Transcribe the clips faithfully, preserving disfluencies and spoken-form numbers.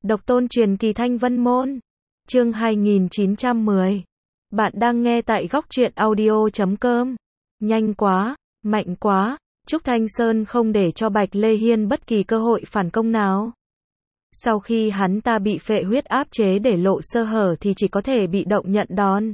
Độc tôn truyền kỳ Thanh Vân Môn. Chương hai nghìn chín trăm mười. Bạn đang nghe tại góc truyện audio chấm com. Nhanh quá, mạnh quá, Trúc Thanh Sơn không để cho Bạch Lê Hiên bất kỳ cơ hội phản công nào. Sau khi hắn ta bị phệ huyết áp chế để lộ sơ hở thì chỉ có thể bị động nhận đòn.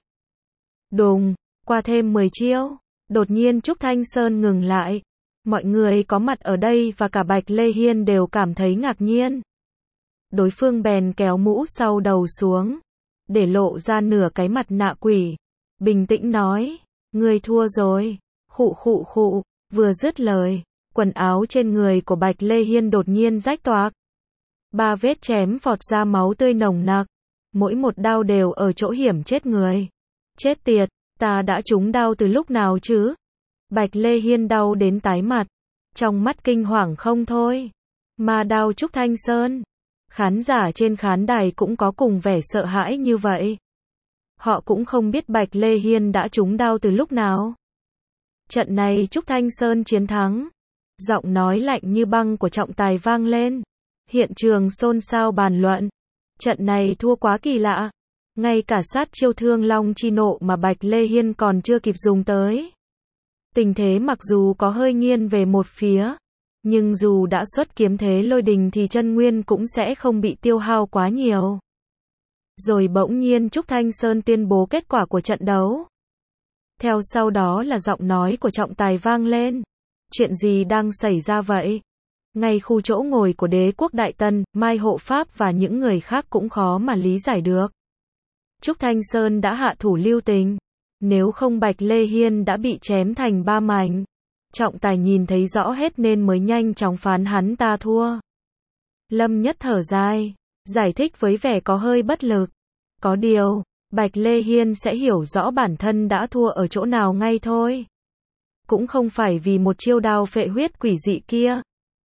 Đùng, qua thêm mười chiêu, đột nhiên Trúc Thanh Sơn ngừng lại. Mọi người có mặt ở đây và cả Bạch Lê Hiên đều cảm thấy ngạc nhiên. Đối phương bèn kéo mũ sau đầu xuống, để lộ ra nửa cái mặt nạ quỷ. Bình tĩnh nói, ngươi thua rồi. Khụ khụ khụ, vừa dứt lời, quần áo trên người của Bạch Lê Hiên đột nhiên rách toạc. Ba vết chém phọt ra máu tươi nồng nặc, mỗi một đao đều ở chỗ hiểm chết người. Chết tiệt, ta đã trúng đao từ lúc nào chứ? Bạch Lê Hiên đau đến tái mặt, trong mắt kinh hoàng không thôi. Ma đao Trúc Thanh Sơn. Khán giả trên khán đài cũng có cùng vẻ sợ hãi như vậy. Họ cũng không biết Bạch Lê Hiên đã trúng đao từ lúc nào. Trận này Trúc Thanh Sơn chiến thắng. Giọng nói lạnh như băng của trọng tài vang lên. Hiện trường xôn xao bàn luận. Trận này thua quá kỳ lạ. Ngay cả sát chiêu thương long chi nộ mà Bạch Lê Hiên còn chưa kịp dùng tới. Tình thế mặc dù có hơi nghiêng về một phía, nhưng dù đã xuất kiếm thế lôi đình thì chân nguyên cũng sẽ không bị tiêu hao quá nhiều. Rồi bỗng nhiên Trúc Thanh Sơn tuyên bố kết quả của trận đấu. Theo sau đó là giọng nói của trọng tài vang lên. Chuyện gì đang xảy ra vậy? Ngay khu chỗ ngồi của Đế quốc Đại Tân, Mai Hộ Pháp và những người khác cũng khó mà lý giải được. Trúc Thanh Sơn đã hạ thủ lưu tình. Nếu không Bạch Lê Hiên đã bị chém thành ba mảnh. Trọng tài nhìn thấy rõ hết nên mới nhanh chóng phán hắn ta thua. Lâm Nhất thở dài, giải thích với vẻ có hơi bất lực. Có điều, Bạch Lê Hiên sẽ hiểu rõ bản thân đã thua ở chỗ nào ngay thôi. Cũng không phải vì một chiêu đao phệ huyết quỷ dị kia,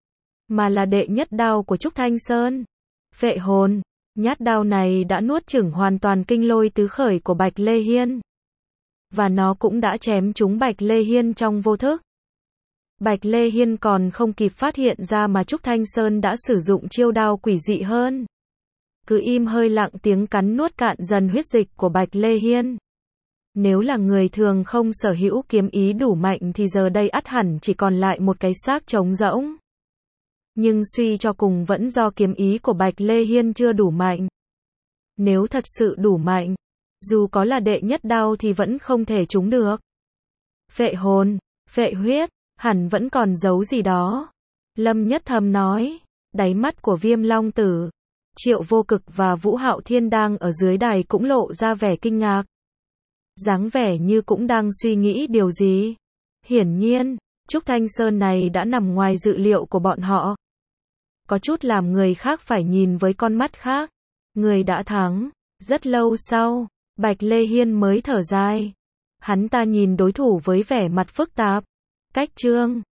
mà là đệ nhất đao của Trúc Thanh Sơn. Phệ hồn, nhát đao này đã nuốt chửng hoàn toàn kinh lôi tứ khởi của Bạch Lê Hiên. Và nó cũng đã chém trúng Bạch Lê Hiên trong vô thức. Bạch Lê Hiên còn không kịp phát hiện ra mà Trúc Thanh Sơn đã sử dụng chiêu đao quỷ dị hơn. Cứ im hơi lặng tiếng cắn nuốt cạn dần huyết dịch của Bạch Lê Hiên. Nếu là người thường không sở hữu kiếm ý đủ mạnh thì giờ đây ắt hẳn chỉ còn lại một cái xác trống rỗng. Nhưng suy cho cùng vẫn do kiếm ý của Bạch Lê Hiên chưa đủ mạnh. Nếu thật sự đủ mạnh, dù có là đệ nhất đao thì vẫn không thể trúng được. Phệ hồn, phệ huyết, hẳn vẫn còn giấu gì đó. Lâm Nhất thầm nói. Đáy mắt của Viêm Long Tử, Triệu Vô Cực và Vũ Hạo Thiên đang ở dưới đài cũng lộ ra vẻ kinh ngạc. Dáng vẻ như cũng đang suy nghĩ điều gì. Hiển nhiên, Trúc Thanh Sơn này đã nằm ngoài dự liệu của bọn họ. Có chút làm người khác phải nhìn với con mắt khác. Người đã thắng. Rất lâu sau, Bạch Lê Hiên mới thở dài. Hắn ta nhìn đối thủ với vẻ mặt phức tạp. Cách trương,